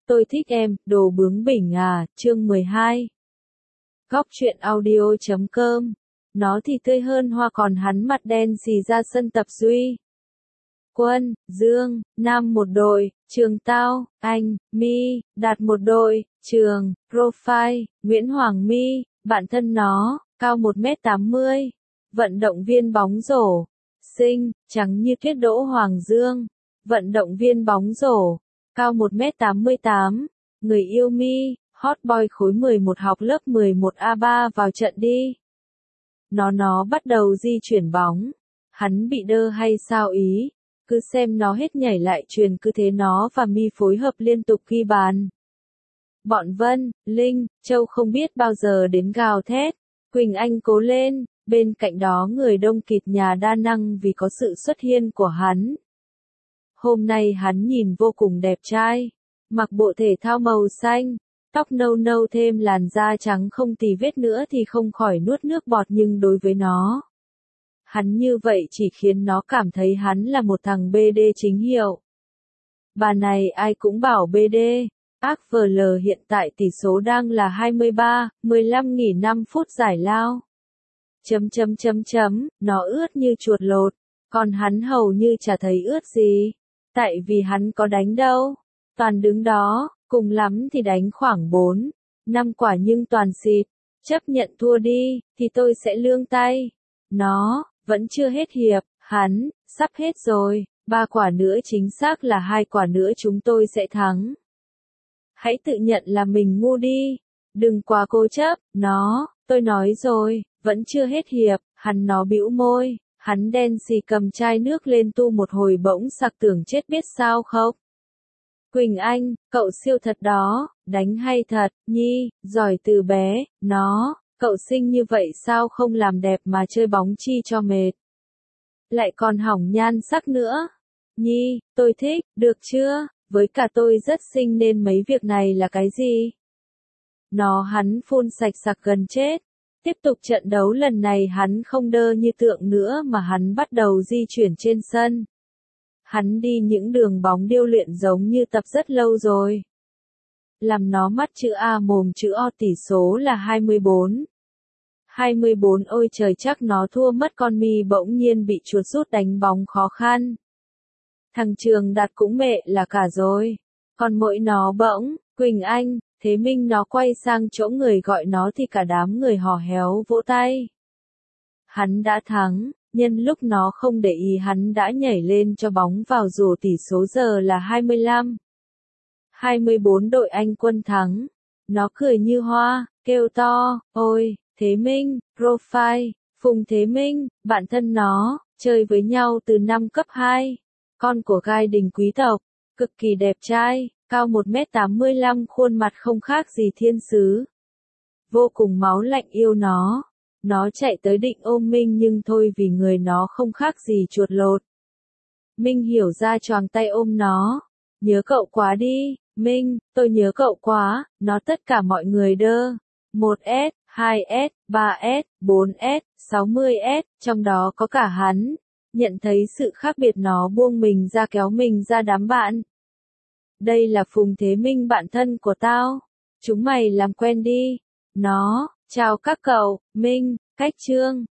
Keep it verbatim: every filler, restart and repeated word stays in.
Tôi thích em, đồ bướng bỉnh à, chương mười hai. Góc truyện audio chấm com. Nó thì tươi hơn hoa còn hắn mặt đen xì ra sân tập Duy. Quân, Dương, Nam một đội, Trường Tao, Anh, Mi, Đạt một đội, Trường, Profile, Nguyễn Hoàng My, bạn thân nó, cao một mét tám mươi. Vận động viên bóng rổ. Xinh, trắng như tuyết Đỗ Hoàng Dương. Vận động viên bóng rổ. Cao một mét tám mươi tám. Người yêu Mi, hot boy khối mười một học lớp mười một A ba vào trận đi. Nó nó bắt đầu di chuyển bóng. Hắn bị đơ hay sao ý? Cứ xem nó hết nhảy lại truyền cứ thế nó và Mi phối hợp liên tục ghi bàn. Bọn Vân, Linh, Châu không biết bao giờ đến gào thét. Quỳnh Anh cố lên, bên cạnh đó người đông kịt nhà đa năng vì có sự xuất hiện của hắn. Hôm nay hắn nhìn vô cùng đẹp trai. Mặc bộ thể thao màu xanh, tóc nâu nâu thêm làn da trắng không tì vết nữa thì không khỏi nuốt nước bọt nhưng đối với nó. Hắn như vậy chỉ khiến nó cảm thấy hắn là một thằng bê đê chính hiệu. Bà này ai cũng bảo bê đê. ác vê lờ hiện tại tỷ số đang là hai mươi ba, mười lăm nghỉ năm phút giải lao. Chấm chấm chấm chấm, nó ướt như chuột lột. Còn hắn hầu như chả thấy ướt gì. Tại vì hắn có đánh đâu. Toàn đứng đó, cùng lắm thì đánh khoảng bốn, năm quả nhưng toàn xịt. Chấp nhận thua đi, thì tôi sẽ lương tay. Nó, vẫn chưa hết hiệp, hắn, sắp hết rồi, ba quả nữa chính xác là hai quả nữa chúng tôi sẽ thắng. Hãy tự nhận là mình ngu đi, đừng quá cố chấp, nó, tôi nói rồi, vẫn chưa hết hiệp, hắn nó bĩu môi, hắn đen xì cầm chai nước lên tu một hồi bỗng sặc tưởng chết biết sao không. Quỳnh Anh, cậu siêu thật đó, đánh hay thật, Nhi, giỏi từ bé, nó, cậu xinh như vậy sao không làm đẹp mà chơi bóng chi cho mệt. Lại còn hỏng nhan sắc nữa. Nhi, tôi thích, được chưa, với cả tôi rất xinh nên mấy việc này là cái gì? Nó hắn phun sạch sặc gần chết. Tiếp tục trận đấu lần này hắn không đơ như tượng nữa mà hắn bắt đầu di chuyển trên sân. Hắn đi những đường bóng điêu luyện giống như tập rất lâu rồi. Làm nó mắt chữ A mồm chữ O tỷ số là hai mươi bốn. hai mươi bốn ôi trời chắc nó thua mất con Mi bỗng nhiên bị chuột rút đánh bóng khó khăn. Thằng Trường Đạt cũng mẹ là cả rồi. Còn mỗi nó bỗng, Quỳnh Anh, Thế Minh nó quay sang chỗ người gọi nó thì cả đám người hò héo vỗ tay. Hắn đã thắng. Nhân lúc nó không để ý hắn đã nhảy lên cho bóng vào dù tỷ số giờ là hai mươi lăm. hai mươi bốn đội Anh Quân thắng. Nó cười như hoa, kêu to, ôi, Thế Minh, Profile, Phùng Thế Minh, bạn thân nó, chơi với nhau từ năm cấp hai. Con của gai đình quý tộc, cực kỳ đẹp trai, cao một mét tám mươi lăm khuôn mặt không khác gì thiên sứ. Vô cùng máu lạnh yêu nó. Nó chạy tới định ôm Minh nhưng thôi vì người nó không khác gì chuột lột. Minh hiểu ra choàng tay ôm nó. Nhớ cậu quá đi, Minh, tôi nhớ cậu quá, nó tất cả mọi người đơ. một S, hai S, ba S, bốn S, sáu mươi S, trong đó có cả hắn. Nhận thấy sự khác biệt nó buông mình ra kéo mình ra đám bạn. Đây là Phùng Thế Minh bạn thân của tao. Chúng mày làm quen đi. Nó, chào các cậu, Minh, Cách Trương,